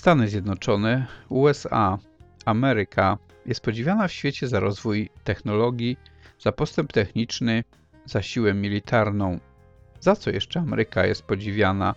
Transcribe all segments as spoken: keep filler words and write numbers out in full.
Stany Zjednoczone, U S A, Ameryka jest podziwiana w świecie za rozwój technologii, za postęp techniczny, za siłę militarną. Za co jeszcze Ameryka jest podziwiana?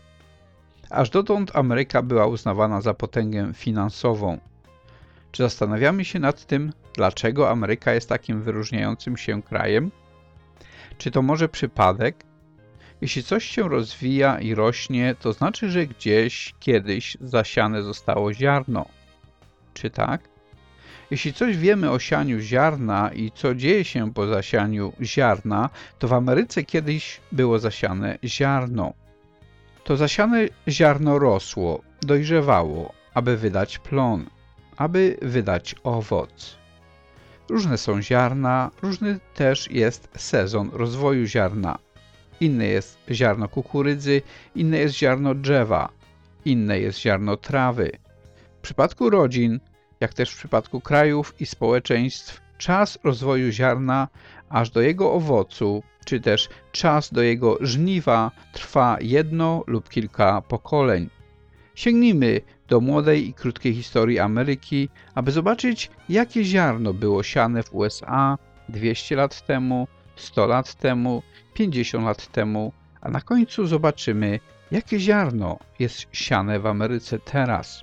Aż dotąd Ameryka była uznawana za potęgę finansową. Czy zastanawiamy się nad tym, dlaczego Ameryka jest takim wyróżniającym się krajem? Czy to może przypadek? Jeśli coś się rozwija i rośnie, to znaczy, że gdzieś kiedyś zasiane zostało ziarno. Czy tak? Jeśli coś wiemy o sianiu ziarna i co dzieje się po zasianiu ziarna, to w Ameryce kiedyś było zasiane ziarno. To zasiane ziarno rosło, dojrzewało, aby wydać plon, aby wydać owoc. Różne są ziarna, różny też jest sezon rozwoju ziarna. Inne jest ziarno kukurydzy, inne jest ziarno drzewa, inne jest ziarno trawy. W przypadku rodzin, jak też w przypadku krajów i społeczeństw, czas rozwoju ziarna aż do jego owocu, czy też czas do jego żniwa trwa jedno lub kilka pokoleń. Sięgnijmy do młodej i krótkiej historii Ameryki, aby zobaczyć, jakie ziarno było siane w U S A dwieście lat temu, sto lat temu, pięćdziesiąt lat temu, a na końcu zobaczymy, jakie ziarno jest siane w Ameryce teraz.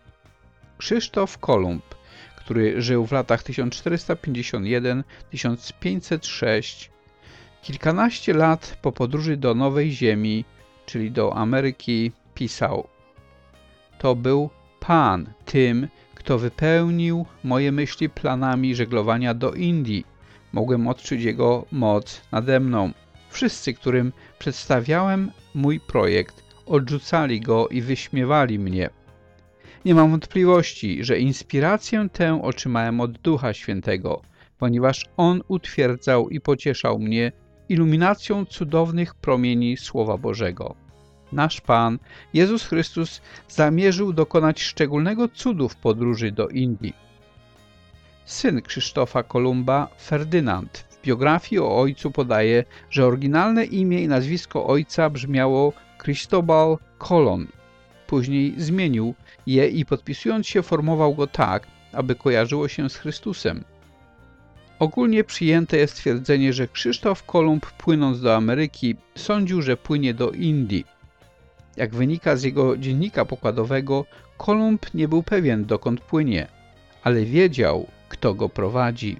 Krzysztof Kolumb, który żył w latach tysiąc czterysta pięćdziesiąt jeden do tysiąc pięćset sześć, kilkanaście lat po podróży do Nowej Ziemi, czyli do Ameryki, pisał: To był Pan tym, kto wypełnił moje myśli planami żeglowania do Indii. Mogłem odczuć Jego moc nade mną. Wszyscy, którym przedstawiałem mój projekt, odrzucali go i wyśmiewali mnie. Nie mam wątpliwości, że inspirację tę otrzymałem od Ducha Świętego, ponieważ On utwierdzał i pocieszał mnie iluminacją cudownych promieni Słowa Bożego. Nasz Pan, Jezus Chrystus, zamierzył dokonać szczególnego cudu w podróży do Indii. Syn Krzysztofa Kolumba, Ferdynand, w biografii o ojcu podaje, że oryginalne imię i nazwisko ojca brzmiało Cristobal Colon. Później zmienił je i podpisując się formował go tak, aby kojarzyło się z Chrystusem. Ogólnie przyjęte jest twierdzenie, że Krzysztof Kolumb, płynąc do Ameryki, sądził, że płynie do Indii. Jak wynika z jego dziennika pokładowego, Kolumb nie był pewien, dokąd płynie, ale wiedział, kto go prowadzi.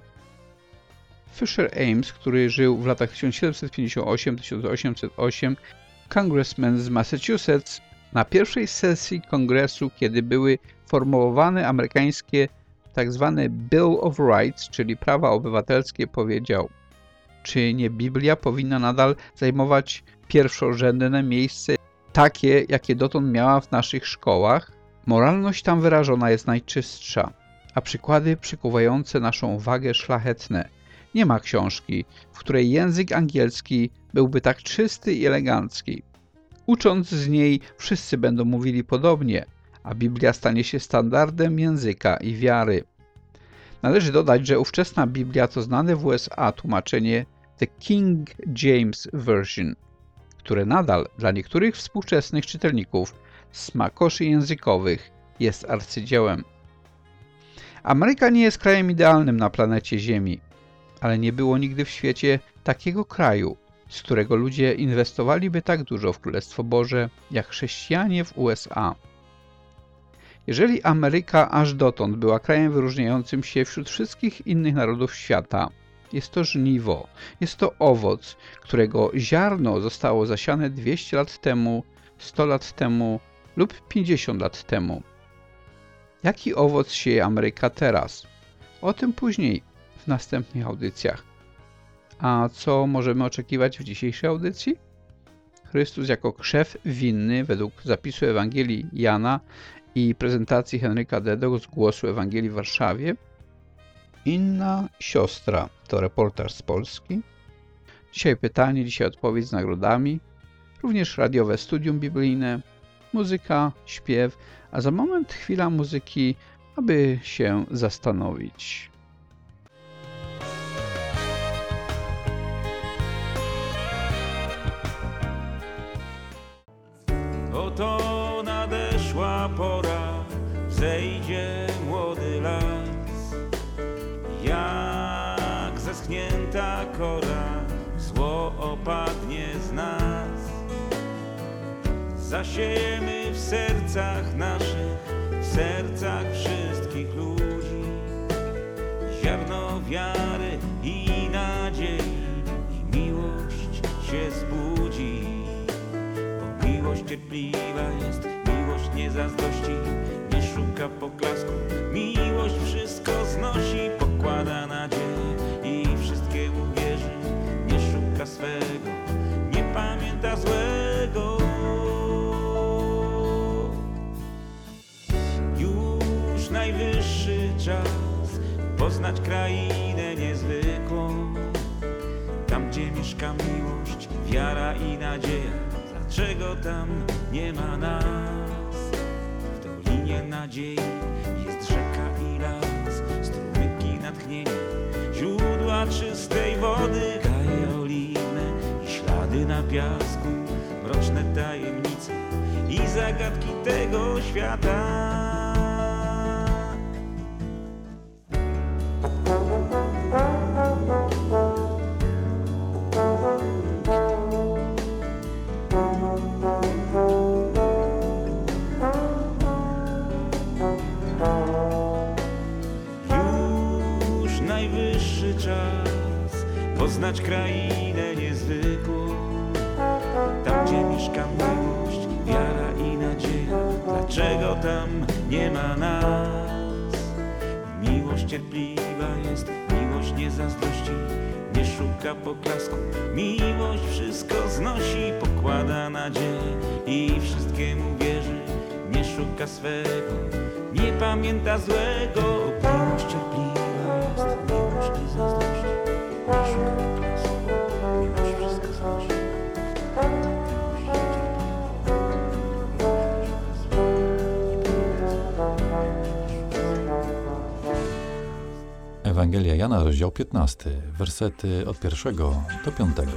Fisher Ames, który żył w latach tysiąc siedemset pięćdziesiąt osiem do tysiąc osiemset osiem, congressman z Massachusetts, na pierwszej sesji kongresu, kiedy były formułowane amerykańskie tzw. Bill of Rights, czyli prawa obywatelskie, powiedział: Czy nie Biblia powinna nadal zajmować pierwszorzędne miejsce, takie, jakie dotąd miała w naszych szkołach? Moralność tam wyrażona jest najczystsza, a przykłady przykuwające naszą uwagę szlachetne. Nie ma książki, w której język angielski byłby tak czysty i elegancki. Ucząc z niej, wszyscy będą mówili podobnie, a Biblia stanie się standardem języka i wiary. Należy dodać, że ówczesna Biblia to znane w U S A tłumaczenie The King James Version, które nadal dla niektórych współczesnych czytelników smakoszy językowych jest arcydziełem. Ameryka nie jest krajem idealnym na planecie Ziemi, ale nie było nigdy w świecie takiego kraju, z którego ludzie inwestowaliby tak dużo w Królestwo Boże, jak chrześcijanie w U S A. Jeżeli Ameryka aż dotąd była krajem wyróżniającym się wśród wszystkich innych narodów świata, jest to żniwo, jest to owoc, którego ziarno zostało zasiane dwieście lat temu, sto lat temu lub pięćdziesiąt lat temu. Jaki owoc sieje Ameryka teraz? O tym później w następnych audycjach. A co możemy oczekiwać w dzisiejszej audycji? Chrystus jako krzew winny według zapisu Ewangelii Jana i prezentacji Henryka Dedo z Głosu Ewangelii w Warszawie. Inna siostra to reportaż z Polski. Dzisiaj pytanie, dzisiaj odpowiedź z nagrodami. Również radiowe studium biblijne, muzyka, śpiew, a za moment chwila muzyki, aby się zastanowić. Oto nadeszła pora, zejdzie młody las. Jak zeschnięta kora, zło opadnie z nas. Zasiejemy w sercach naszych, w sercach wszystkich ludzi ziarno wiary i nadziei, i miłość się zbudzi. Bo miłość cierpliwa jest, miłość nie zazdrości, nie szuka poklasku, miłość wszystko znosi, pokłada nadzieję i wszystkiemu wierzy, nie szuka swego, nie pamięta złego. Już najwyższy czas poznać krainę niezwykłą, tam gdzie mieszka miłość, wiara i nadzieja. Dlaczego tam nie ma nas? W dolinie nadziei jest rzeka i las, strumyki natchnienia, źródła czystej wody, gaje oliwne i ślady na piasku, mroczne tajemnice i zagadki tego świata. Najwyższy czas poznać krainę niezwykłą, tam gdzie mieszka miłość, wiara i nadzieja. Dlaczego tam nie ma nas? Miłość cierpliwa jest, miłość nie zazdrości, nie szuka poklasku, miłość wszystko znosi, pokłada nadzieję i wszystkiemu wierzy, nie szuka swego, nie pamięta złego. Miłość cierpliwa jest, miłość nie zazdrości, nie szuka poklasku, miłość wszystko znosi. Ewangelia Jana, rozdział piętnasty, wersety od pierwszego do piątego.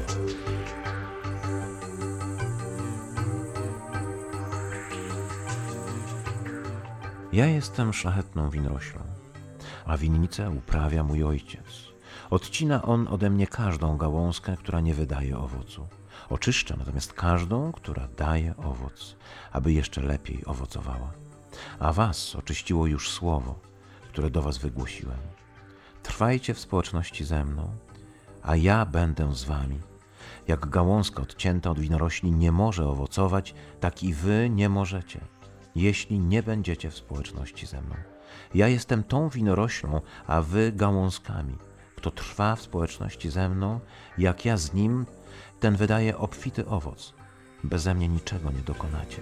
Ja jestem szlachetną winoroślą, a winnicę uprawia mój ojciec. Odcina on ode mnie każdą gałązkę, która nie wydaje owocu. Oczyszcza natomiast każdą, która daje owoc, aby jeszcze lepiej owocowała. A was oczyściło już słowo, które do was wygłosiłem. Trwajcie w społeczności ze mną, a ja będę z wami. Jak gałązka odcięta od winorośli nie może owocować, tak i wy nie możecie, jeśli nie będziecie w społeczności ze mną. Ja jestem tą winoroślą, a wy gałązkami. Kto trwa w społeczności ze mną, jak ja z nim, ten wydaje obfity owoc. Beze mnie niczego nie dokonacie.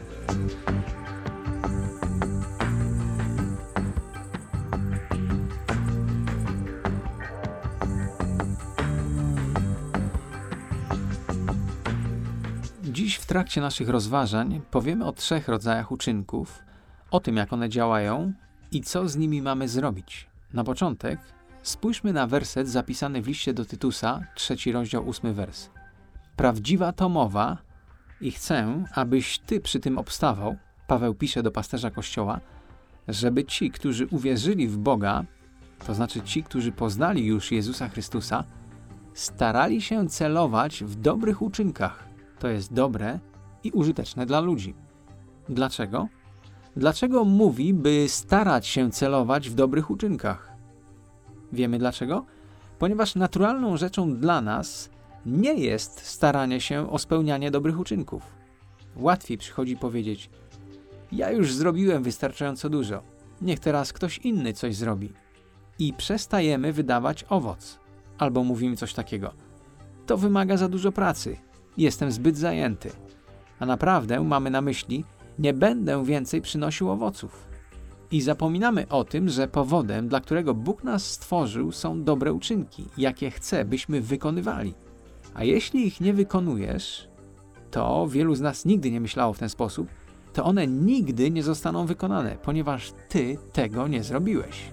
Dziś w trakcie naszych rozważań powiemy o trzech rodzajach uczynków, o tym, jak one działają i co z nimi mamy zrobić. Na początek spójrzmy na werset zapisany w liście do Tytusa, trzeci rozdział, ósmy wers. Prawdziwa to mowa i chcę, abyś ty przy tym obstawał, Paweł pisze do pasterza Kościoła, żeby ci, którzy uwierzyli w Boga, to znaczy ci, którzy poznali już Jezusa Chrystusa, starali się celować w dobrych uczynkach. To jest dobre i użyteczne dla ludzi. Dlaczego? Dlaczego mówi, by starać się celować w dobrych uczynkach? Wiemy dlaczego? Ponieważ naturalną rzeczą dla nas nie jest staranie się o spełnianie dobrych uczynków. Łatwiej przychodzi powiedzieć: ja już zrobiłem wystarczająco dużo, niech teraz ktoś inny coś zrobi. I przestajemy wydawać owoc. Albo mówimy coś takiego: to wymaga za dużo pracy, jestem zbyt zajęty. A naprawdę mamy na myśli: nie będę więcej przynosił owoców. I zapominamy o tym, że powodem, dla którego Bóg nas stworzył, są dobre uczynki, jakie chce, byśmy wykonywali. A jeśli ich nie wykonujesz, to wielu z nas nigdy nie myślało w ten sposób, to one nigdy nie zostaną wykonane, ponieważ ty tego nie zrobiłeś.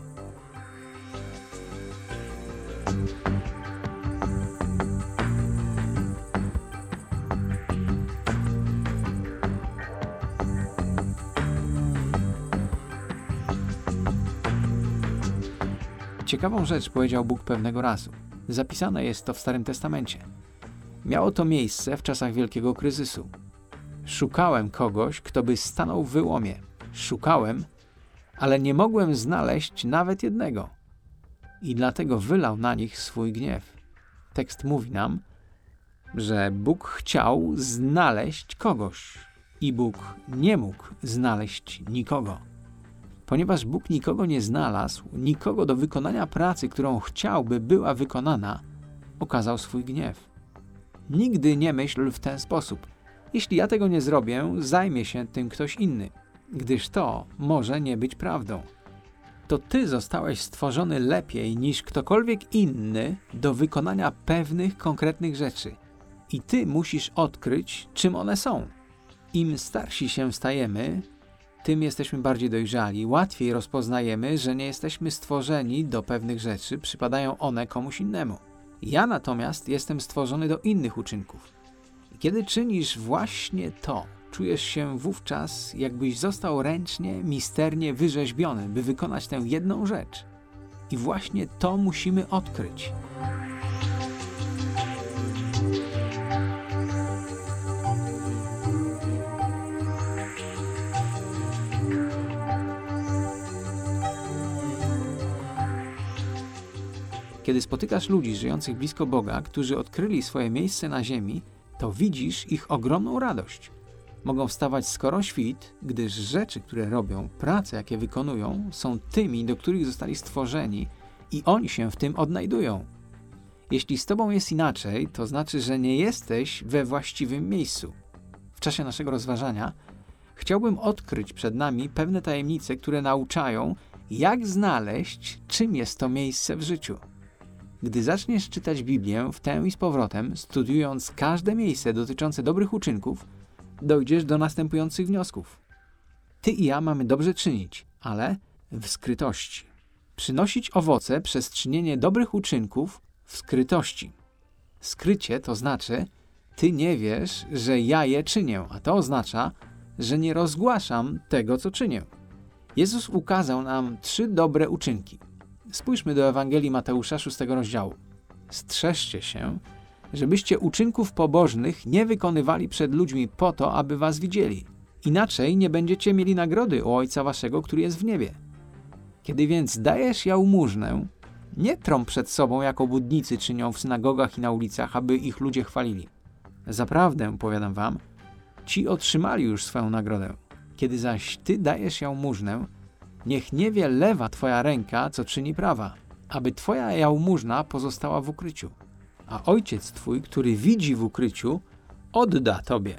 Ciekawą rzecz powiedział Bóg pewnego razu. Zapisane jest to w Starym Testamencie. Miało to miejsce w czasach wielkiego kryzysu. Szukałem kogoś, kto by stanął w wyłomie. Szukałem, ale nie mogłem znaleźć nawet jednego. I dlatego wylał na nich swój gniew. Tekst mówi nam, że Bóg chciał znaleźć kogoś i Bóg nie mógł znaleźć nikogo. Ponieważ Bóg nikogo nie znalazł, nikogo do wykonania pracy, którą chciałby była wykonana, okazał swój gniew. Nigdy nie myśl w ten sposób. Jeśli ja tego nie zrobię, zajmie się tym ktoś inny, gdyż to może nie być prawdą. To ty zostałeś stworzony lepiej niż ktokolwiek inny do wykonania pewnych konkretnych rzeczy. I ty musisz odkryć, czym one są. Im starsi się stajemy, tym jesteśmy bardziej dojrzali, łatwiej rozpoznajemy, że nie jesteśmy stworzeni do pewnych rzeczy, przypadają one komuś innemu. Ja natomiast jestem stworzony do innych uczynków. I kiedy czynisz właśnie to, czujesz się wówczas, jakbyś został ręcznie, misternie wyrzeźbiony, by wykonać tę jedną rzecz. I właśnie to musimy odkryć. Kiedy spotykasz ludzi żyjących blisko Boga, którzy odkryli swoje miejsce na ziemi, to widzisz ich ogromną radość. Mogą wstawać skoro świt, gdyż rzeczy, które robią, prace, jakie wykonują, są tymi, do których zostali stworzeni i oni się w tym odnajdują. Jeśli z tobą jest inaczej, to znaczy, że nie jesteś we właściwym miejscu. W czasie naszego rozważania chciałbym odkryć przed nami pewne tajemnice, które nauczają, jak znaleźć, czym jest to miejsce w życiu. Gdy zaczniesz czytać Biblię w tę i z powrotem, studiując każde miejsce dotyczące dobrych uczynków, dojdziesz do następujących wniosków. Ty i ja mamy dobrze czynić, ale w skrytości. Przynosić owoce przez czynienie dobrych uczynków w skrytości. Skrycie to znaczy, ty nie wiesz, że ja je czynię, a to oznacza, że nie rozgłaszam tego, co czynię. Jezus ukazał nam trzy dobre uczynki. Spójrzmy do Ewangelii Mateusza szóstego rozdziału. Strzeżcie się, żebyście uczynków pobożnych nie wykonywali przed ludźmi po to, aby was widzieli. Inaczej nie będziecie mieli nagrody u Ojca waszego, który jest w niebie. Kiedy więc dajesz jałmużnę, nie trąb przed sobą, jak obłudnicy czynią w synagogach i na ulicach, aby ich ludzie chwalili. Zaprawdę, powiadam wam, ci otrzymali już swoją nagrodę. Kiedy zaś ty dajesz jałmużnę, niech nie wie lewa twoja ręka, co czyni prawa, aby twoja jałmużna pozostała w ukryciu. A Ojciec twój, który widzi w ukryciu, odda tobie.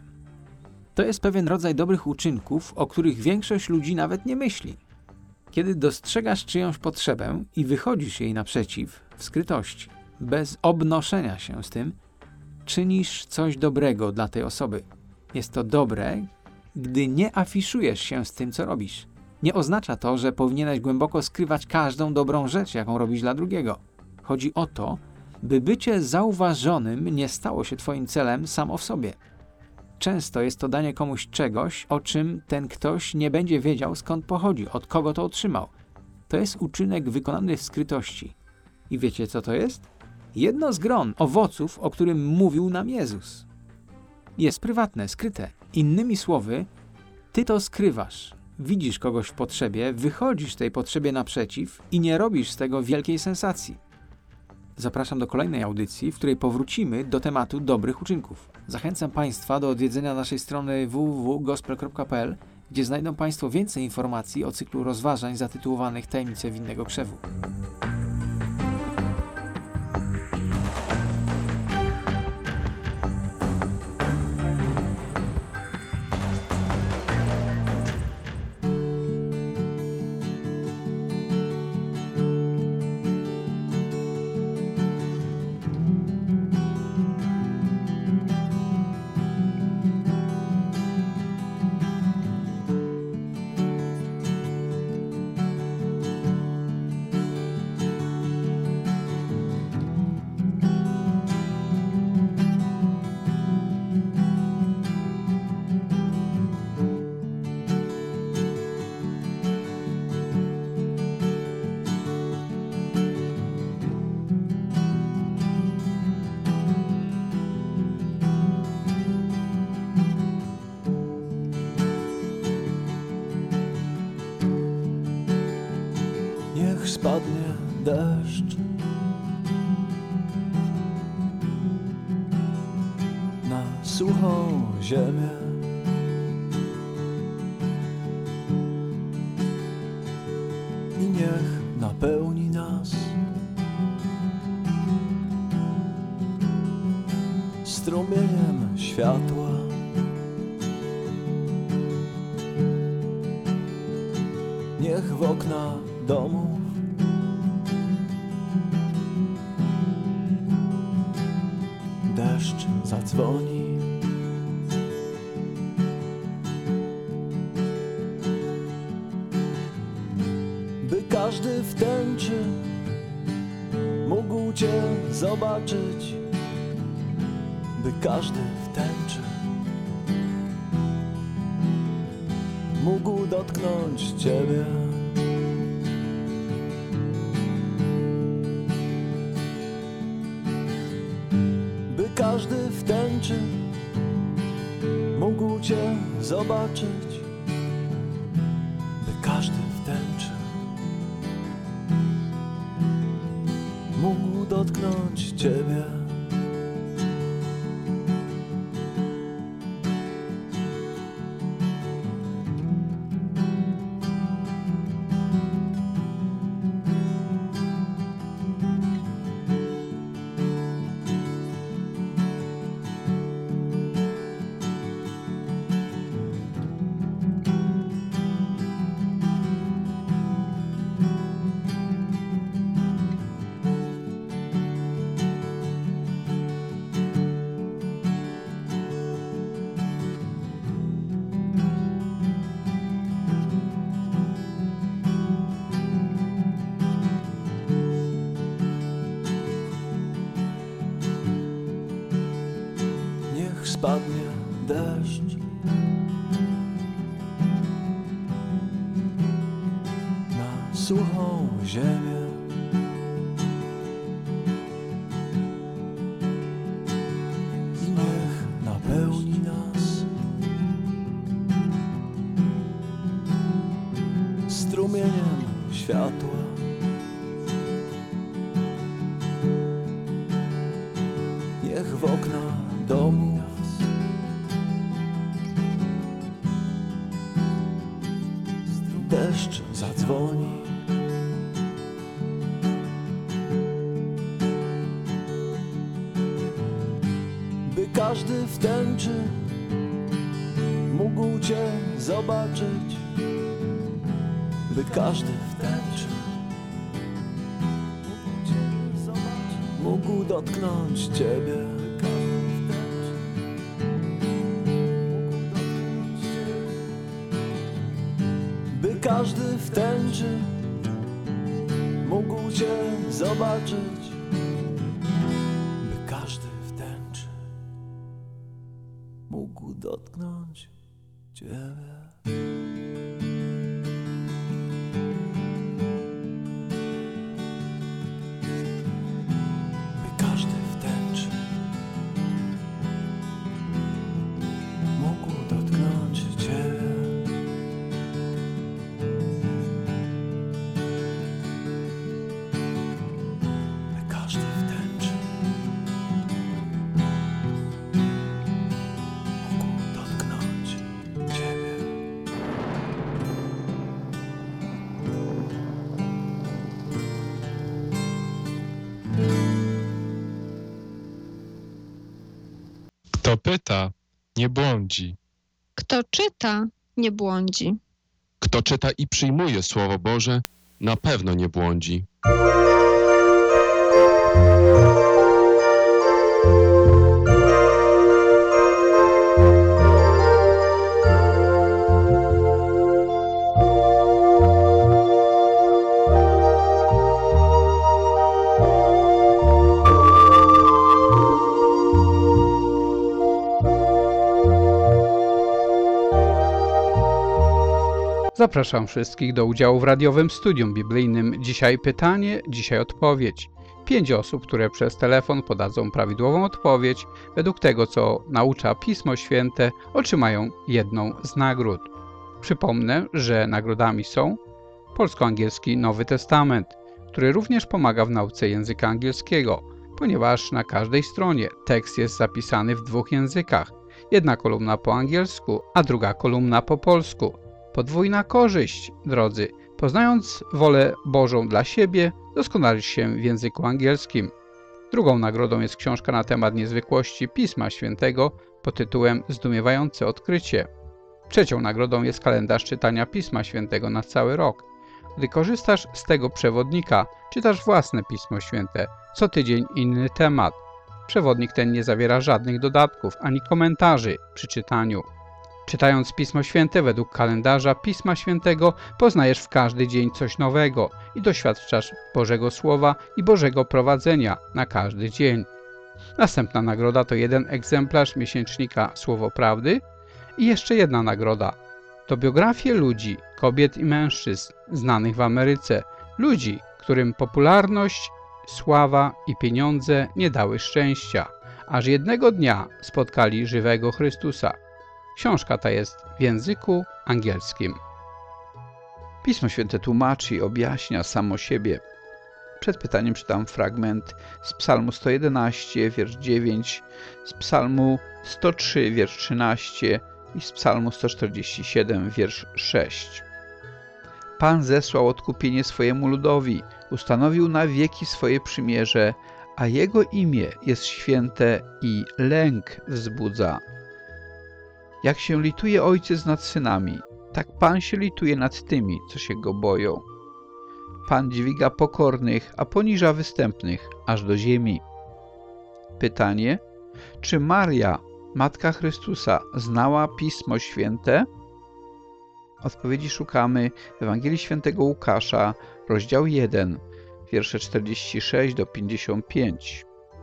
To jest pewien rodzaj dobrych uczynków, o których większość ludzi nawet nie myśli. Kiedy dostrzegasz czyjąś potrzebę i wychodzisz jej naprzeciw w skrytości, bez obnoszenia się z tym, czynisz coś dobrego dla tej osoby. Jest to dobre, gdy nie afiszujesz się z tym, co robisz. Nie oznacza to, że powinieneś głęboko skrywać każdą dobrą rzecz, jaką robisz dla drugiego. Chodzi o to, by bycie zauważonym nie stało się twoim celem samo w sobie. Często jest to danie komuś czegoś, o czym ten ktoś nie będzie wiedział, skąd pochodzi, od kogo to otrzymał. To jest uczynek wykonany w skrytości. I wiecie, co to jest? Jedno z gron owoców, o którym mówił nam Jezus. Jest prywatne, skryte. Innymi słowy, ty to skrywasz. Widzisz kogoś w potrzebie, wychodzisz tej potrzebie naprzeciw i nie robisz z tego wielkiej sensacji. Zapraszam do kolejnej audycji, w której powrócimy do tematu dobrych uczynków. Zachęcam Państwa do odwiedzenia naszej strony w w w kropka gospel kropka p l, gdzie znajdą Państwo więcej informacji o cyklu rozważań zatytułowanych Tajemnice winnego krzewu. Niech spadnie deszcz na suchą ziemię. I niech napełni nas strumieniem światła. Niech w okna domów deszcz zadzwoni. By każdy w tęczy mógł Cię zobaczyć. By każdy w tęczy mógł dotknąć Ciebie. By każdy w tęczy mógł Cię zobaczyć. By każdy w tęczy mógł dotknąć Ciebie. Spadnie deszcz na suchą ziemię. I niech napełni nas strumieniem światła. Niech w okna domu deszcz zadzwoni. By każdy w tęczy mógł Cię zobaczyć. By każdy w tęczy mógł dotknąć Ciebie. By każdy w tęczy mógł Cię zobaczyć. By każdy w tęczy mógł dotknąć Ciebie. By każdy w tęczy mógł dotknąć Ciebie. Kto pyta, nie błądzi. Kto czyta, nie błądzi. Kto czyta i przyjmuje Słowo Boże, na pewno nie błądzi. Zapraszam wszystkich do udziału w radiowym studium biblijnym. Dzisiaj pytanie, dzisiaj odpowiedź. Pięć osób, które przez telefon podadzą prawidłową odpowiedź według tego, co naucza Pismo Święte, otrzymają jedną z nagród. Przypomnę, że nagrodami są polsko-angielski Nowy Testament, który również pomaga w nauce języka angielskiego, ponieważ na każdej stronie tekst jest zapisany w dwóch językach. Jedna kolumna po angielsku, a druga kolumna po polsku. Podwójna korzyść, drodzy. Poznając wolę Bożą dla siebie, doskonalisz się w języku angielskim. Drugą nagrodą jest książka na temat niezwykłości Pisma Świętego pod tytułem Zdumiewające odkrycie. Trzecią nagrodą jest kalendarz czytania Pisma Świętego na cały rok. Gdy korzystasz z tego przewodnika, czytasz własne Pismo Święte, co tydzień inny temat. Przewodnik ten nie zawiera żadnych dodatków ani komentarzy przy czytaniu. Czytając Pismo Święte według kalendarza Pisma Świętego, poznajesz w każdy dzień coś nowego i doświadczasz Bożego Słowa i Bożego prowadzenia na każdy dzień. Następna nagroda to jeden egzemplarz miesięcznika Słowo Prawdy i jeszcze jedna nagroda. To biografie ludzi, kobiet i mężczyzn znanych w Ameryce, ludzi, którym popularność, sława i pieniądze nie dały szczęścia, aż jednego dnia spotkali żywego Chrystusa. Książka ta jest w języku angielskim. Pismo Święte tłumaczy i objaśnia samo siebie. Przed pytaniem czytam fragment z Psalmu sto jedenaście, wiersz dziewięć, z Psalmu sto trzy, wiersz trzynaście i z Psalmu sto czterdzieści siedem, wiersz sześć. Pan zesłał odkupienie swojemu ludowi, ustanowił na wieki swoje przymierze, a Jego imię jest święte i lęk wzbudza. Jak się lituje ojciec nad synami, tak Pan się lituje nad tymi, co się Go boją. Pan dźwiga pokornych, a poniża występnych, aż do ziemi. Pytanie: czy Maria, Matka Chrystusa, znała Pismo Święte? Odpowiedzi szukamy w Ewangelii Świętego Łukasza, rozdział jeden, wiersze czterdzieści sześć do pięćdziesiąt pięć.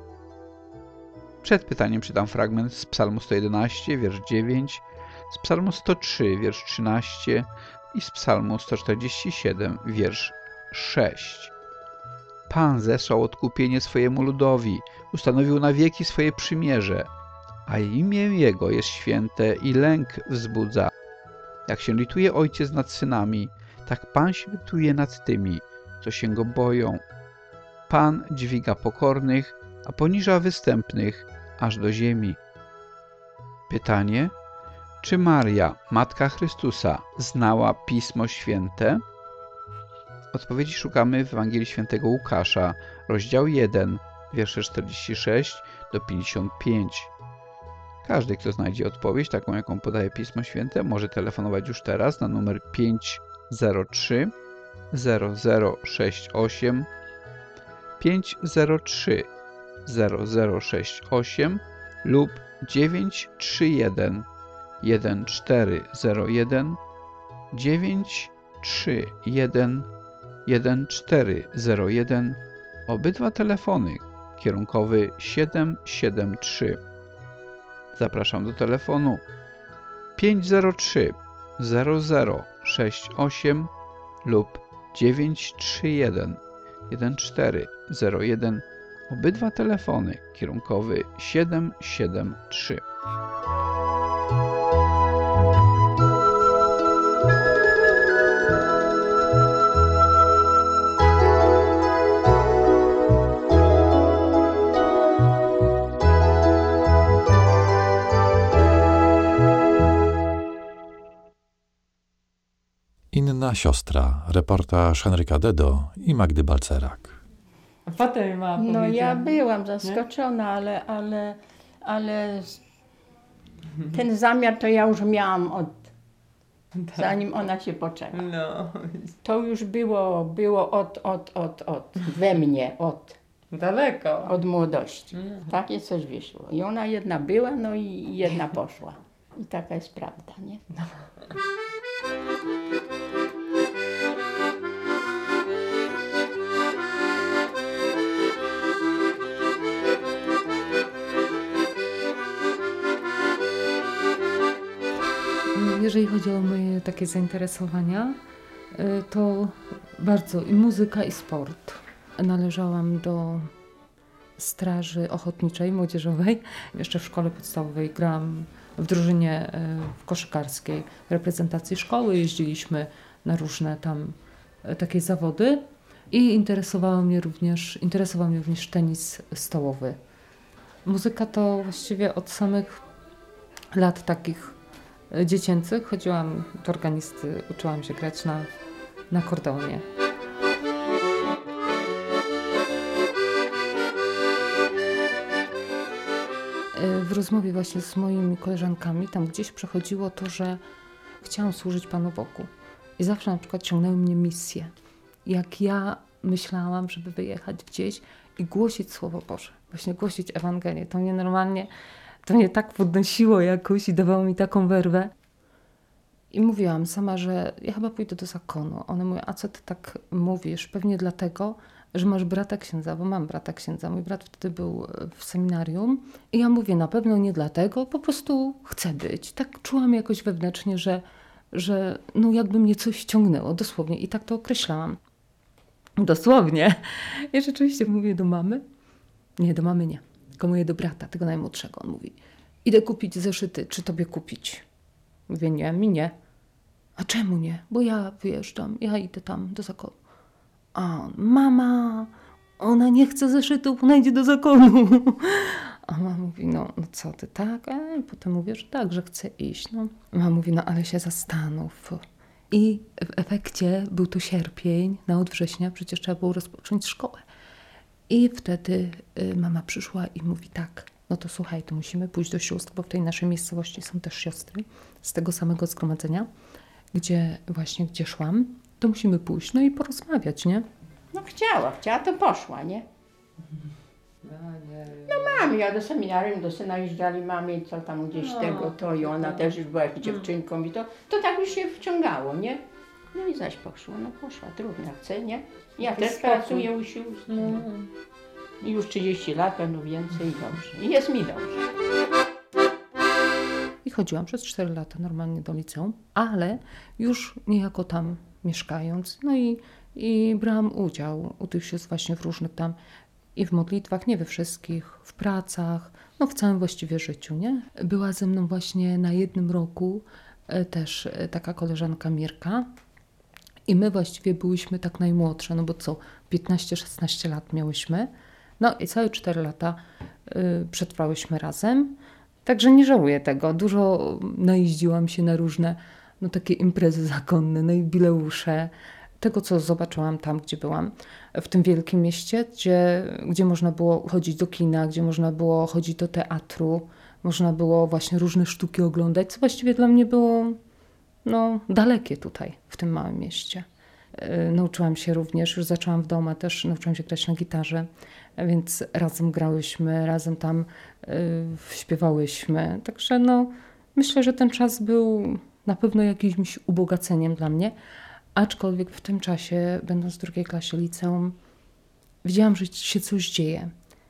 Przed pytaniem czytam fragment z Psalmu sto jedenaście, wiersz dziewięć, z Psalmu sto trzy, wiersz trzynaście i z Psalmu sto czterdzieści siedem, wiersz sześć. Pan zesłał odkupienie swojemu ludowi, ustanowił na wieki swoje przymierze, a imię Jego jest święte i lęk wzbudza. Jak się lituje ojciec nad synami, tak Pan się lituje nad tymi, co się Go boją. Pan dźwiga pokornych, a poniża występnych, aż do ziemi. Pytanie: czy Maria, Matka Chrystusa, znała Pismo Święte? Odpowiedzi szukamy w Ewangelii Świętego Łukasza, rozdział jeden, wiersze czterdzieści sześć do pięćdziesiąt pięć. Każdy, kto znajdzie odpowiedź, taką jaką podaje Pismo Święte, może telefonować już teraz na numer pięć zero trzy zero zero sześć osiem, pięć zero trzy zero zero sześć osiem lub dziewięć trzy jeden jeden cztery zero jeden, dziewięć trzy jeden jeden cztery zero jeden, obydwa telefony, kierunkowy siedem siedem trzy. Zapraszam do telefonu pięć zero trzy zero zero sześć osiem lub dziewięć trzy jeden jeden cztery zero jeden, obydwa telefony, kierunkowy siedem siedem trzy. Inna siostra. Reportaż Henryka Dedo i Magdy Balcerak. A potem mama No powiedziała, ja byłam zaskoczona, ale, ale, ale ten zamiar to ja już miałam od, tak. zanim ona się poczęła. No, To już było, było od, od, od, od, we mnie, od, daleko. od młodości. Mhm. Takie coś wyszło. I ona jedna była, no i jedna poszła. I taka jest prawda, nie? Jeżeli chodzi o moje takie zainteresowania, y, to bardzo i muzyka, i sport. Należałam do Straży Ochotniczej Młodzieżowej. Jeszcze w szkole podstawowej grałam w drużynie y, koszykarskiej reprezentacji szkoły. Jeździliśmy na różne tam takie zawody i interesowało mnie również, interesował mnie również tenis stołowy. Muzyka to właściwie od samych lat takich dziecięcych. Chodziłam do organisty, uczyłam się grać na, na akordeonie. W rozmowie właśnie z moimi koleżankami tam gdzieś przechodziło to, że chciałam służyć Panu Bogu. I zawsze na przykład ciągnęły mnie misje. Jak ja myślałam, żeby wyjechać gdzieś i głosić Słowo Boże, właśnie głosić Ewangelię, to mnie normalnie, to mnie tak podnosiło jakoś i dawało mi taką werwę. I mówiłam sama, że ja chyba pójdę do zakonu. One mówią, a co ty tak mówisz? Pewnie dlatego, że masz brata księdza, bo mam brata księdza. Mój brat wtedy był w seminarium i ja mówię, na pewno nie dlatego, po prostu chcę być. Tak czułam jakoś wewnętrznie, że, że no jakby mnie coś ściągnęło, dosłownie. I tak to określałam. Dosłownie. I rzeczywiście mówię do mamy. Nie, do mamy nie. Tylko mówię do brata, tego najmłodszego. On mówi, idę kupić zeszyty, czy tobie kupić? Mówię, nie, mi nie. A czemu nie? Bo ja wyjeżdżam, ja idę tam do zakonu. A on, mama, ona nie chce zeszytów, ona idzie do zakonu. A mama mówi, no, no co ty, tak? A potem mówię, że tak, że chcę iść. No. Mama mówi, no ale się zastanów. I w efekcie był to sierpień, na od września przecież trzeba było rozpocząć szkołę. I wtedy y, mama przyszła i mówi tak, no to słuchaj, to musimy pójść do sióstr, bo w tej naszej miejscowości są też siostry z tego samego zgromadzenia, gdzie właśnie, gdzie szłam, to musimy pójść, no i porozmawiać, nie? No chciała, chciała, to poszła, nie? No mam, ja do seminarium, do syna jeździali mamy, co tam gdzieś No, tego, to i ona no. też już była jak dziewczynką i to, to tak już się wciągało, nie? No i zaś poszła, no poszła, trudno, chce, nie? Ja Taki też spokój. pracuję u sióstr. I już trzydzieści lat, będą więcej i dobrze. I jest mi dobrze. I chodziłam przez cztery lata normalnie do liceum, ale już niejako tam mieszkając, no i, i brałam udział u tych sióstr właśnie w różnych tam i w modlitwach, nie we wszystkich, w pracach, no w całym właściwie życiu, nie? Była ze mną właśnie na jednym roku e, też e, taka koleżanka Mirka i my właściwie byłyśmy tak najmłodsze, no bo co, piętnaście szesnaście lat miałyśmy, no i całe cztery lata y, przetrwałyśmy razem, także nie żałuję tego, dużo najeździłam się na różne no takie imprezy zakonne, no i jubileusze, tego co zobaczyłam tam, gdzie byłam, w tym wielkim mieście, gdzie, gdzie można było chodzić do kina, gdzie można było chodzić do teatru, można było właśnie różne sztuki oglądać, co właściwie dla mnie było no, dalekie tutaj, w tym małym mieście. Yy, nauczyłam się również, już zaczęłam w domu, też nauczyłam się grać na gitarze, więc razem grałyśmy, razem tam yy, śpiewałyśmy, także no, myślę, że ten czas był na pewno jakimś ubogaceniem dla mnie, aczkolwiek w tym czasie, będąc w drugiej klasie liceum, widziałam, że się coś dzieje,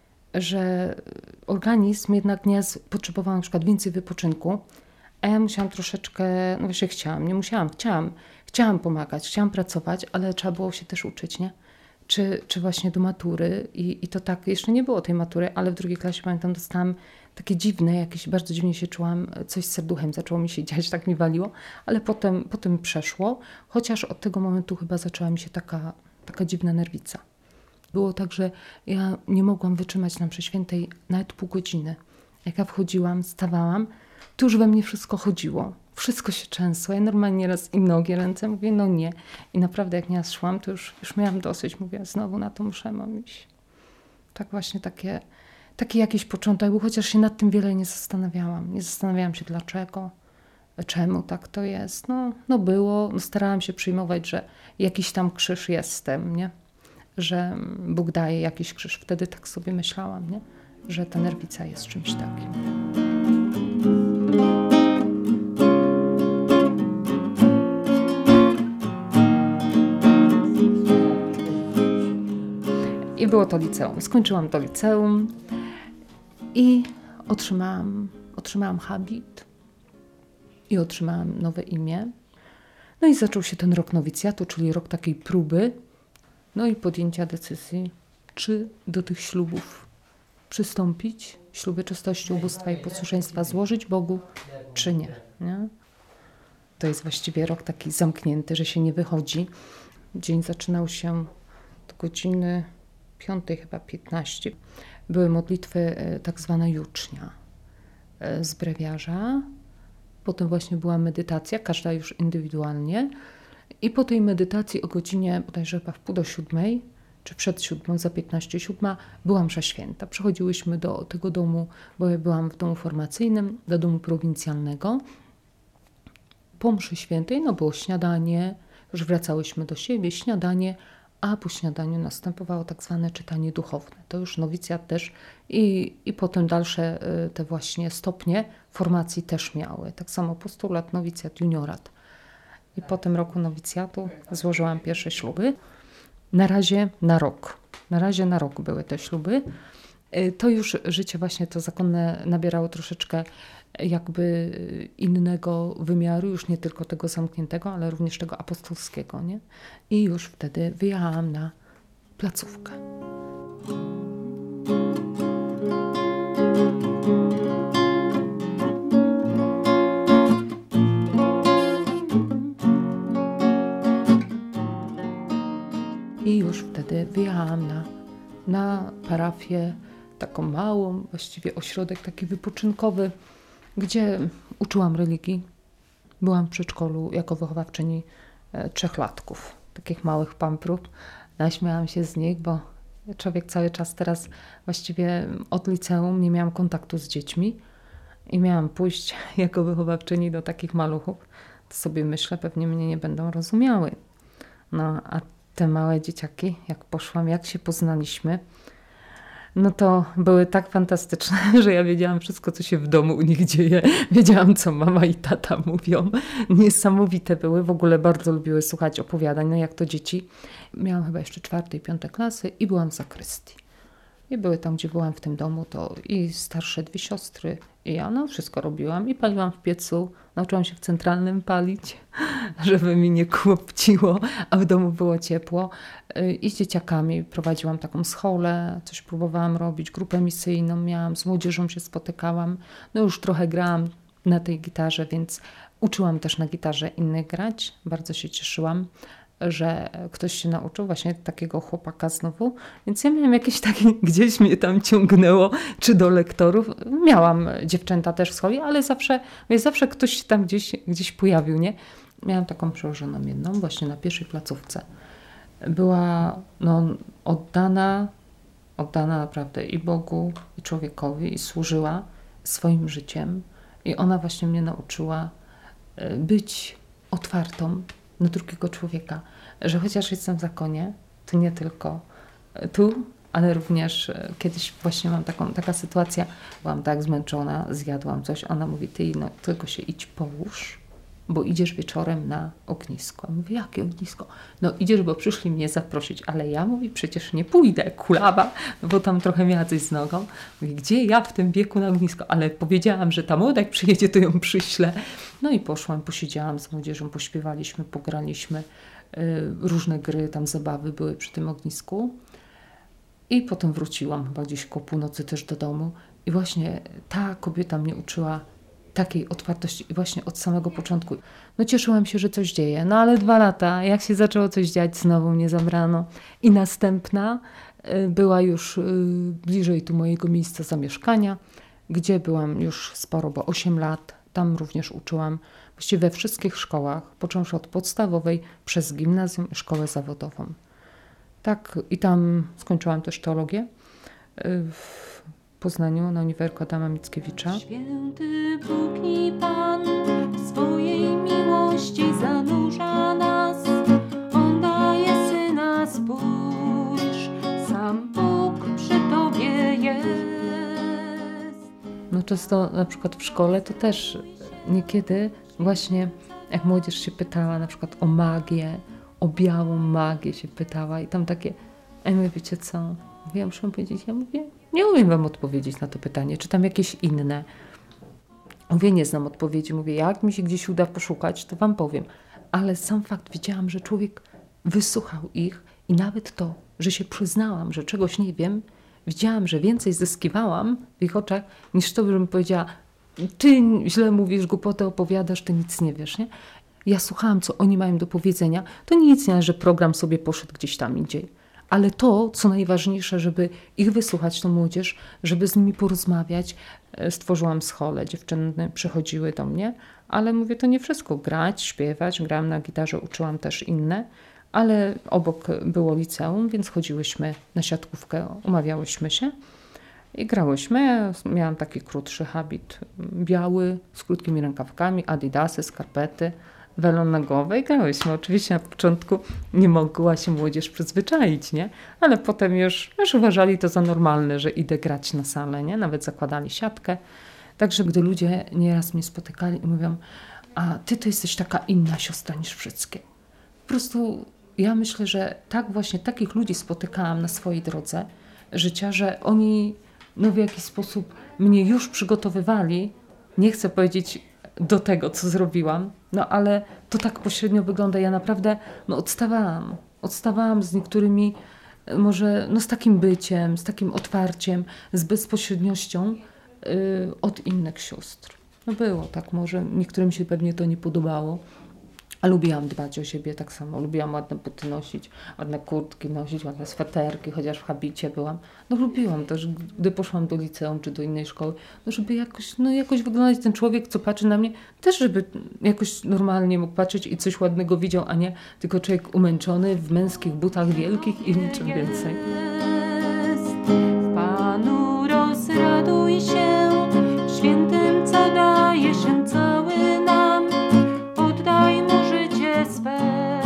że organizm jednak nie potrzebował na przykład więcej wypoczynku, a ja musiałam troszeczkę, no właśnie chciałam, nie musiałam, chciałam, chciałam pomagać, chciałam pracować, ale trzeba było się też uczyć, nie? Czy, czy właśnie do matury I, i to tak, jeszcze nie było tej matury, ale w drugiej klasie pamiętam, dostałam takie dziwne, jakieś bardzo dziwnie się czułam, coś z serduchem zaczęło mi się dziać, tak mi waliło, ale potem, potem przeszło, chociaż od tego momentu chyba zaczęła mi się taka, taka dziwna nerwica. Było tak, że ja nie mogłam wytrzymać na mszy świętej nawet pół godziny. Jak ja wchodziłam, stawałam, to już we mnie wszystko chodziło. Wszystko się trzęsło. Ja normalnie raz i nogi, ręce, mówię, no nie. I naprawdę jak nieraz szłam, to już, już miałam dosyć. Mówię, znowu na to muszę mam iść. Tak właśnie takie, taki jakiś początek był, chociaż się nad tym wiele nie zastanawiałam. Nie zastanawiałam się dlaczego, czemu tak to jest. No, no było, no starałam się przyjmować, że jakiś tam krzyż jestem, nie? Że Bóg daje jakiś krzyż. Wtedy tak sobie myślałam, nie? Że ta nerwica jest czymś takim. I było to liceum. Skończyłam to liceum i otrzymałam, otrzymałam habit i otrzymałam nowe imię. No i zaczął się ten rok nowicjatu, czyli rok takiej próby, no i podjęcia decyzji, czy do tych ślubów przystąpić, śluby czystości, ubóstwa i posłuszeństwa złożyć Bogu, czy nie, nie? To jest właściwie rok taki zamknięty, że się nie wychodzi. Dzień zaczynał się od godziny piątej chyba piętnaście. Były modlitwy tak zwana jucznia z brewiarza. Potem właśnie była medytacja, każda już indywidualnie. I po tej medytacji o godzinie bodajże chyba w pół do siódmej, czy przed siódmą, za piętnaście siódma, była msza święta. Przychodziłyśmy do tego domu, bo ja byłam w domu formacyjnym, do domu prowincjalnego. Po mszy świętej no było śniadanie, już wracałyśmy do siebie, śniadanie, a po śniadaniu następowało tak zwane czytanie duchowne. To już nowicjat też i, i potem dalsze te właśnie stopnie formacji też miały. Tak samo postulat, nowicjat, juniorat. I po tym roku nowicjatu złożyłam pierwsze śluby. Na razie na rok. Na razie na rok były te śluby. To już życie właśnie to zakonne nabierało troszeczkę jakby innego wymiaru, już nie tylko tego zamkniętego, ale również tego apostolskiego, nie? I już wtedy wyjechałam na placówkę. I już wtedy wyjechałam na, na parafię, taką małą, właściwie ośrodek taki wypoczynkowy, gdzie uczyłam religii. Byłam w przedszkolu jako wychowawczyni e, trzechlatków, takich małych pamprów. Naśmiałam się z nich, bo człowiek cały czas teraz właściwie od liceum nie miałam kontaktu z dziećmi i miałam pójść jako wychowawczyni do takich maluchów. To sobie myślę, pewnie mnie nie będą rozumiały. No a te małe dzieciaki, jak poszłam, jak się poznaliśmy, no to były tak fantastyczne, że ja wiedziałam wszystko, co się w domu u nich dzieje. Wiedziałam, co mama i tata mówią. Niesamowite były. W ogóle bardzo lubiły słuchać opowiadań, no jak to dzieci. Miałam chyba jeszcze czwarte i piąte klasy i byłam w zakrystii. I były tam, gdzie byłam w tym domu, to i starsze dwie siostry i ja, no wszystko robiłam. I paliłam w piecu. Nauczyłam się w centralnym palić, żeby mi nie kłopciło, a w domu było ciepło. I z dzieciakami prowadziłam taką scholę, coś próbowałam robić, grupę misyjną miałam, z młodzieżą się spotykałam. No już trochę grałam na tej gitarze, więc uczyłam też na gitarze innych grać. Bardzo się cieszyłam, że ktoś się nauczył, właśnie takiego chłopaka znowu. Więc ja miałam jakieś takie, gdzieś mnie tam ciągnęło, czy do lektorów. Miałam dziewczęta też w scholi, ale zawsze, zawsze ktoś się tam gdzieś, gdzieś pojawił, nie? Miałam taką przełożoną jedną właśnie na pierwszej placówce. Była no, oddana, oddana naprawdę i Bogu, i człowiekowi, i służyła swoim życiem. I ona właśnie mnie nauczyła być otwartą na drugiego człowieka, że chociaż jestem w zakonie, to nie tylko tu, ale również kiedyś właśnie mam taką, taka sytuacja, byłam tak zmęczona, zjadłam coś, ona mówi, ty no tylko się idź połóż, bo idziesz wieczorem na ognisko. Mówię, jakie ognisko? No idziesz, bo przyszli mnie zaprosić, ale ja mówię, przecież nie pójdę, kulawa, bo tam trochę miała coś z nogą. Mówi, gdzie ja w tym wieku na ognisko? Ale powiedziałam, że ta młoda jak przyjedzie, to ją przyślę. No i poszłam, posiedziałam z młodzieżą, pośpiewaliśmy, pograliśmy, yy, różne gry, tam zabawy były przy tym ognisku. I potem wróciłam chyba gdzieś koło północy też do domu i właśnie ta kobieta mnie uczyła takiej otwartości właśnie od samego początku. No cieszyłam się, że coś dzieje, no ale dwa lata, jak się zaczęło coś dziać, znowu mnie zabrano. I następna była już bliżej tu mojego miejsca zamieszkania, gdzie byłam już sporo, bo osiem lat. Tam również uczyłam właściwie we wszystkich szkołach, począwszy od podstawowej, przez gimnazjum i szkołę zawodową. Tak, i tam skończyłam też teologię w Poznaniu na Uniwersytecie Adama Mickiewicza. Święty Bóg i Pan w swojej miłości zanurza nas. On daje Syna, spójrz, sam Bóg przy Tobie jest. No często na przykład w szkole to też niekiedy właśnie jak młodzież się pytała na przykład o magię, o białą magię się pytała i tam takie, a ja mówię, wiecie co, ja muszę powiedzieć, ja mówię, nie umiem wam odpowiedzieć na to pytanie, czy tam jakieś inne. Mówię, nie znam odpowiedzi, mówię, jak mi się gdzieś uda poszukać, to wam powiem. Ale sam fakt, widziałam, że człowiek wysłuchał ich i nawet to, że się przyznałam, że czegoś nie wiem, widziałam, że więcej zyskiwałam w ich oczach, niż to, bym powiedziała, ty źle mówisz, głupotę opowiadasz, ty nic nie wiesz, nie? Ja słuchałam, co oni mają do powiedzenia. To nic nie, że program sobie poszedł gdzieś tam indziej. Ale to, co najważniejsze, żeby ich wysłuchać, tą młodzież, żeby z nimi porozmawiać. Stworzyłam scholę, dziewczyny przychodziły do mnie, ale mówię, to nie wszystko. Grać, śpiewać, grałam na gitarze, uczyłam też inne, ale obok było liceum, więc chodziłyśmy na siatkówkę, umawiałyśmy się i grałyśmy. Ja miałam taki krótszy habit, biały, z krótkimi rękawkami, adidasy, skarpety, welon nogowe i grałyśmy. Oczywiście na początku nie mogła się młodzież przyzwyczaić, nie? Ale potem już, już uważali to za normalne, że idę grać na salę, nie? Nawet zakładali siatkę. Także gdy ludzie nieraz mnie spotykali i mówią, a ty to jesteś taka inna siostra niż wszystkie. Po prostu ja myślę, że tak właśnie takich ludzi spotykałam na swojej drodze życia, że oni no w jakiś sposób mnie już przygotowywali, nie chcę powiedzieć do tego, co zrobiłam, no ale to tak pośrednio wygląda. Ja naprawdę no, odstawałam. Odstawałam z niektórymi, może no, z takim byciem, z takim otwarciem, z bezpośredniością yy, od innych sióstr. No było tak, może niektórym się pewnie to nie podobało, a lubiłam dbać o siebie tak samo. Lubiłam ładne buty nosić, ładne kurtki nosić, ładne sweterki, chociaż w habicie byłam. No lubiłam też, gdy poszłam do liceum czy do innej szkoły, no żeby jakoś, no jakoś wyglądać ten człowiek, co patrzy na mnie, też żeby jakoś normalnie mógł patrzeć i coś ładnego widział, a nie tylko człowiek umęczony w męskich butach wielkich i niczym więcej. W Panu rozraduj się, świętym, co daje się cały nam. Oddaj mu życie swe,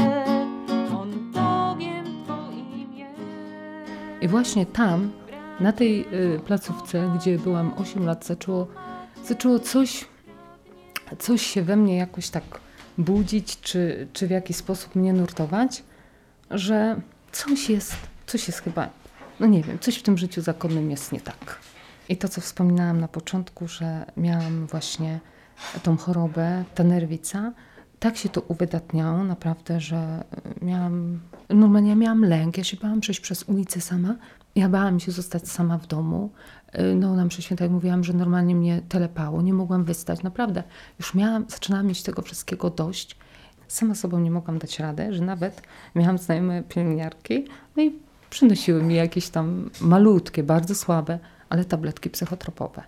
on Bogiem Twoim jest. I właśnie tam, na tej y, placówce, gdzie byłam osiem lat, zaczęło, zaczęło coś, coś się we mnie jakoś tak budzić, czy, czy w jakiś sposób mnie nurtować, że coś jest, coś jest chyba, no nie wiem, coś w tym życiu zakonnym jest nie tak. I to, co wspominałam na początku, że miałam właśnie tą chorobę, ta nerwica, tak się to uwydatniało naprawdę, że miałam, normalnie ja miałam lęk, ja się bałam przejść przez ulicę sama, ja bałam się zostać sama w domu. No na mszy świętej mówiłam, że normalnie mnie telepało, nie mogłam wystać, naprawdę. Już miałam, zaczynałam mieć tego wszystkiego dość. Sama sobą nie mogłam dać rady, że nawet miałam znajome pielęgniarki, no i przynosiły mi jakieś tam malutkie, bardzo słabe, ale tabletki psychotropowe.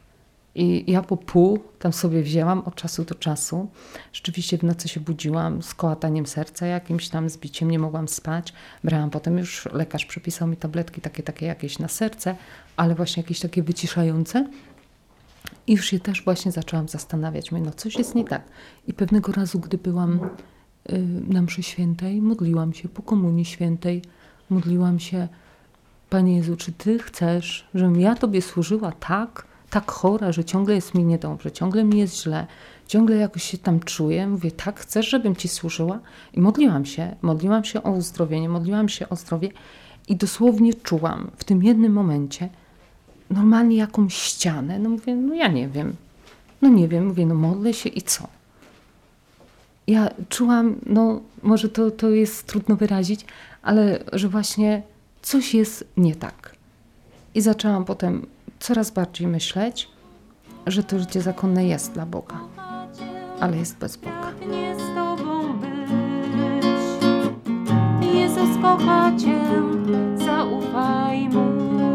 I ja po pół tam sobie wzięłam od czasu do czasu. Rzeczywiście w nocy się budziłam z kołataniem serca, jakimś tam zbiciem, nie mogłam spać. Brałam potem już, lekarz przepisał mi tabletki takie, takie jakieś na serce, ale właśnie jakieś takie wyciszające. I już się też właśnie zaczęłam zastanawiać, mówię, no coś jest nie tak. I pewnego razu, gdy byłam y, na mszy świętej, modliłam się po komunii świętej, modliłam się, Panie Jezu, czy Ty chcesz, żebym ja Tobie służyła tak, tak chora, że ciągle jest mi niedobrze, ciągle mi jest źle, ciągle jakoś się tam czuję. Mówię, tak, chcesz, żebym Ci służyła? I modliłam się, modliłam się o uzdrowienie, modliłam się o zdrowie i dosłownie czułam w tym jednym momencie normalnie jakąś ścianę. No mówię, no ja nie wiem, no nie wiem, mówię, no modlę się i co? Ja czułam, no może to, to jest trudno wyrazić, ale że właśnie coś jest nie tak. I zaczęłam potem coraz bardziej myśleć, że to życie zakonne jest dla Boga, ale jest bez Boga. Nie z Tobą być. Jezus kocha Cię, zaufaj Mu.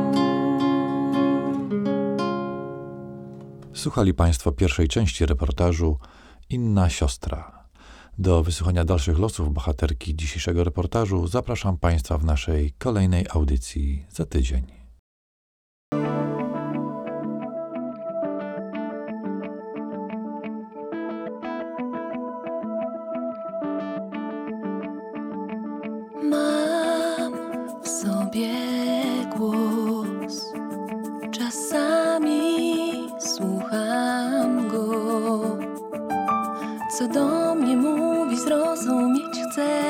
Słuchali Państwo pierwszej części reportażu Inna siostra. Do wysłuchania dalszych losów bohaterki dzisiejszego reportażu zapraszam Państwa w naszej kolejnej audycji za tydzień. Mam w sobie głos, czasami słucham go, co do mnie mówi, zrozumieć chcę,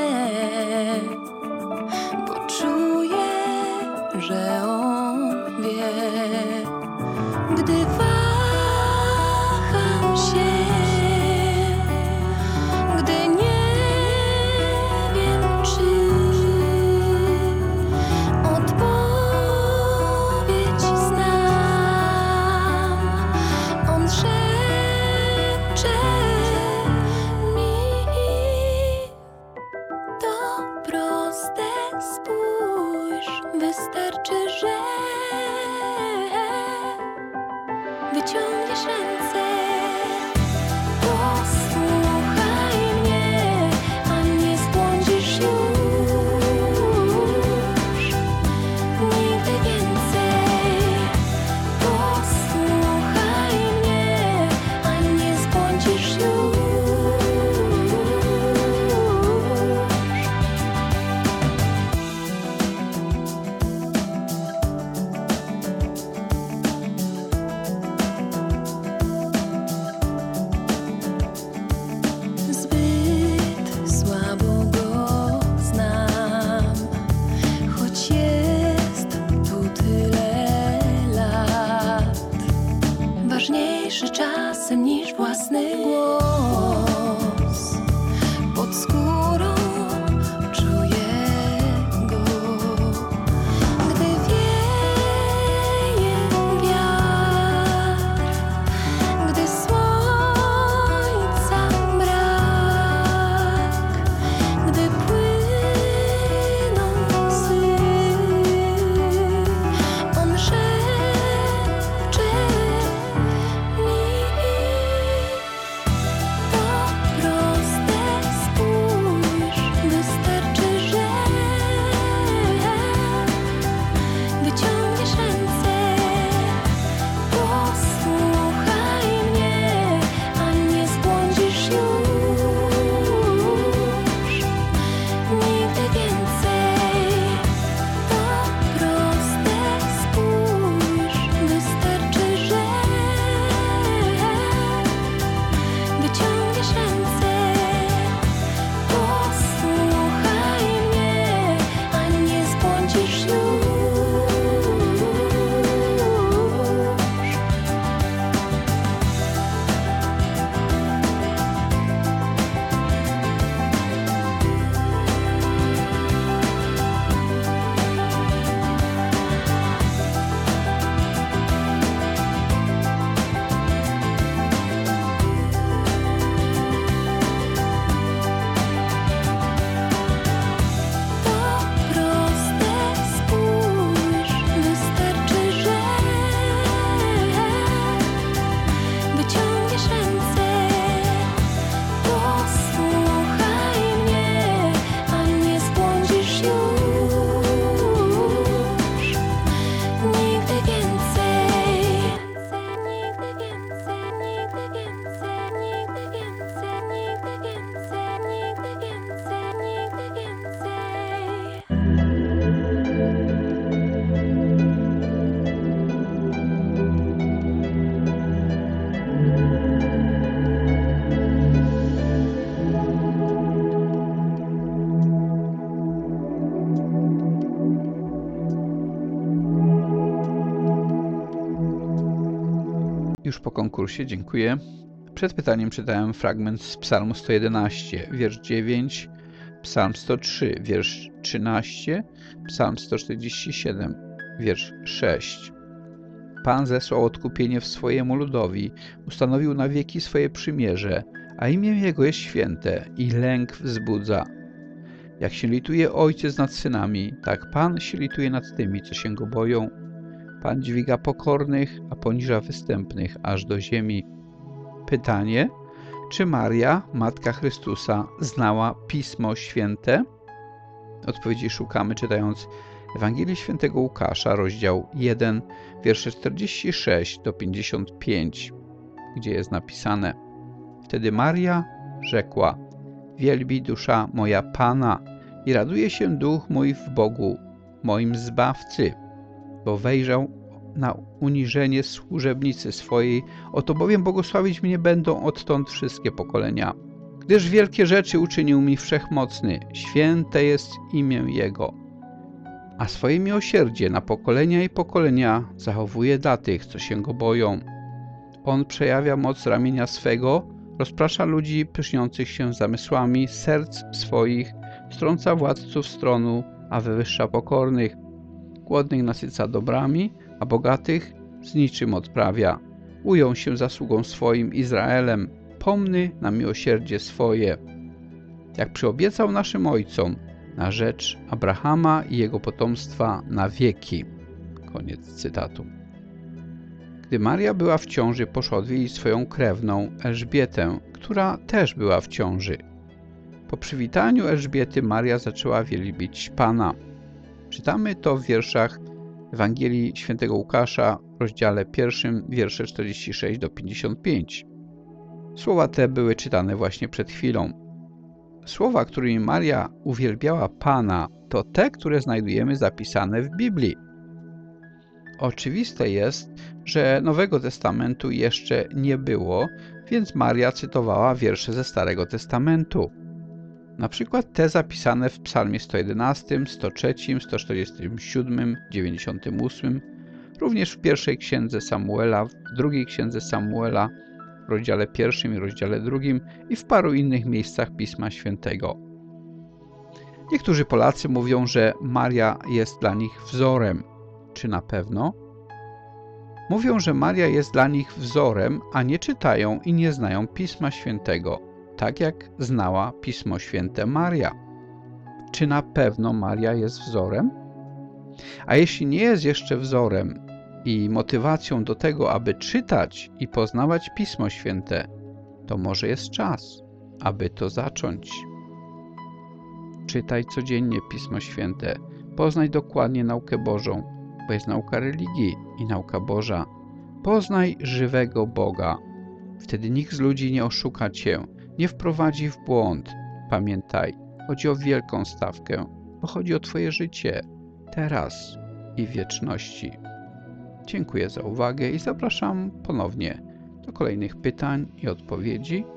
bo czuję, że on wie, gdy waham się, gdy nie Mi wystarczy, że wyciągniesz ręce. Posłuchaj mnie, a nie zbłądzisz już nigdy więcej. Posłuchaj mnie, a nie zbłądzisz już. Zbyt słabo go znam, choć jest tu tyle lat. Ważniejszy czasem niż własny głos. Pod skórą czuję go, gdy wieje wiatr, gdy słońca brak, gdy płyną łzy. On szepcze mi to proste, spójrz, wystarczy, że wyciągniesz ręce. Posłuchaj mnie, a nie zbłądzisz już nigdy więcej. To proste, spójrz, wystarczy, że wyciągniesz ręce. Posłuchaj mnie, a nie zbłądzisz już. To proste, spójrz, wystarczy, że wyciągniesz ręce. Posłuchaj mnie, a nie zbłądzisz już nigdy więcej. Nigdy więcej, nigdy więcej, nigdy więcej, nigdy więcej, nigdy więcej, nigdy więcej. Już po konkursie, dziękuję. Przed pytaniem czytałem fragment z Psalmu sto jedenaście, wiersz dziewięć, Psalm sto trzy, wiersz trzynaście, Psalm sto czterdzieści siedem, wiersz sześć. Pan zesłał odkupienie w swojemu ludowi, ustanowił na wieki swoje przymierze, a imię Jego jest święte i lęk wzbudza. Jak się lituje ojciec nad synami, tak Pan się lituje nad tymi, co się Go boją. Pan dźwiga pokornych, a poniża występnych aż do ziemi. Pytanie: czy Maria, Matka Chrystusa, znała Pismo Święte? Odpowiedzi szukamy czytając Ewangelię Świętego Łukasza, rozdział jeden, wiersze czterdzieści sześć do pięćdziesiąt pięć, gdzie jest napisane: Wtedy Maria rzekła: Wielbi dusza moja Pana i raduje się duch mój w Bogu, moim Zbawcy, bo wejrzał na uniżenie służebnicy swojej, oto bowiem błogosławić mnie będą odtąd wszystkie pokolenia. Gdyż wielkie rzeczy uczynił mi Wszechmocny, święte jest imię Jego. A swoje miłosierdzie na pokolenia i pokolenia zachowuje dla tych, co się Go boją. On przejawia moc ramienia swego, rozprasza ludzi pyszniących się zamysłami serc swoich, strąca władców z tronu, a wywyższa pokornych. Głodnych nasyca dobrami, a bogatych z niczym odprawia. Ujął się zasługą swoim Izraelem, pomny na miłosierdzie swoje. Jak przyobiecał naszym ojcom, na rzecz Abrahama i jego potomstwa na wieki. Koniec cytatu. Gdy Maria była w ciąży, poszła odwiedzić swoją krewną Elżbietę, która też była w ciąży. Po przywitaniu Elżbiety Maria zaczęła wielbić Pana. Czytamy to w wierszach Ewangelii Świętego Łukasza w rozdziale pierwszym, wiersze czterdzieści sześć do pięćdziesiąt pięć. Słowa te były czytane właśnie przed chwilą. Słowa, którymi Maria uwielbiała Pana, to te, które znajdujemy zapisane w Biblii. Oczywiste jest, że Nowego Testamentu jeszcze nie było, więc Maria cytowała wiersze ze Starego Testamentu. Na przykład te zapisane w Psalmie sto jedenastym, sto trzecim, sto czterdziestym siódmym, dziewięćdziesiątym ósmym, również w pierwszej księdze Samuela, w drugiej księdze Samuela, w rozdziale pierwszym i rozdziale drugim i w paru innych miejscach Pisma Świętego. Niektórzy Polacy mówią, że Maria jest dla nich wzorem. Czy na pewno? Mówią, że Maria jest dla nich wzorem, a nie czytają i nie znają Pisma Świętego, tak jak znała Pismo Święte Maria. Czy na pewno Maria jest wzorem? A jeśli nie jest jeszcze wzorem i motywacją do tego, aby czytać i poznawać Pismo Święte, to może jest czas, aby to zacząć. Czytaj codziennie Pismo Święte, poznaj dokładnie naukę Bożą, bo jest nauka religii i nauka Boża. Poznaj żywego Boga. Wtedy nikt z ludzi nie oszuka cię, nie wprowadzi w błąd. Pamiętaj, chodzi o wielką stawkę, bo chodzi o twoje życie, teraz i w wieczności. Dziękuję za uwagę i zapraszam ponownie do kolejnych pytań i odpowiedzi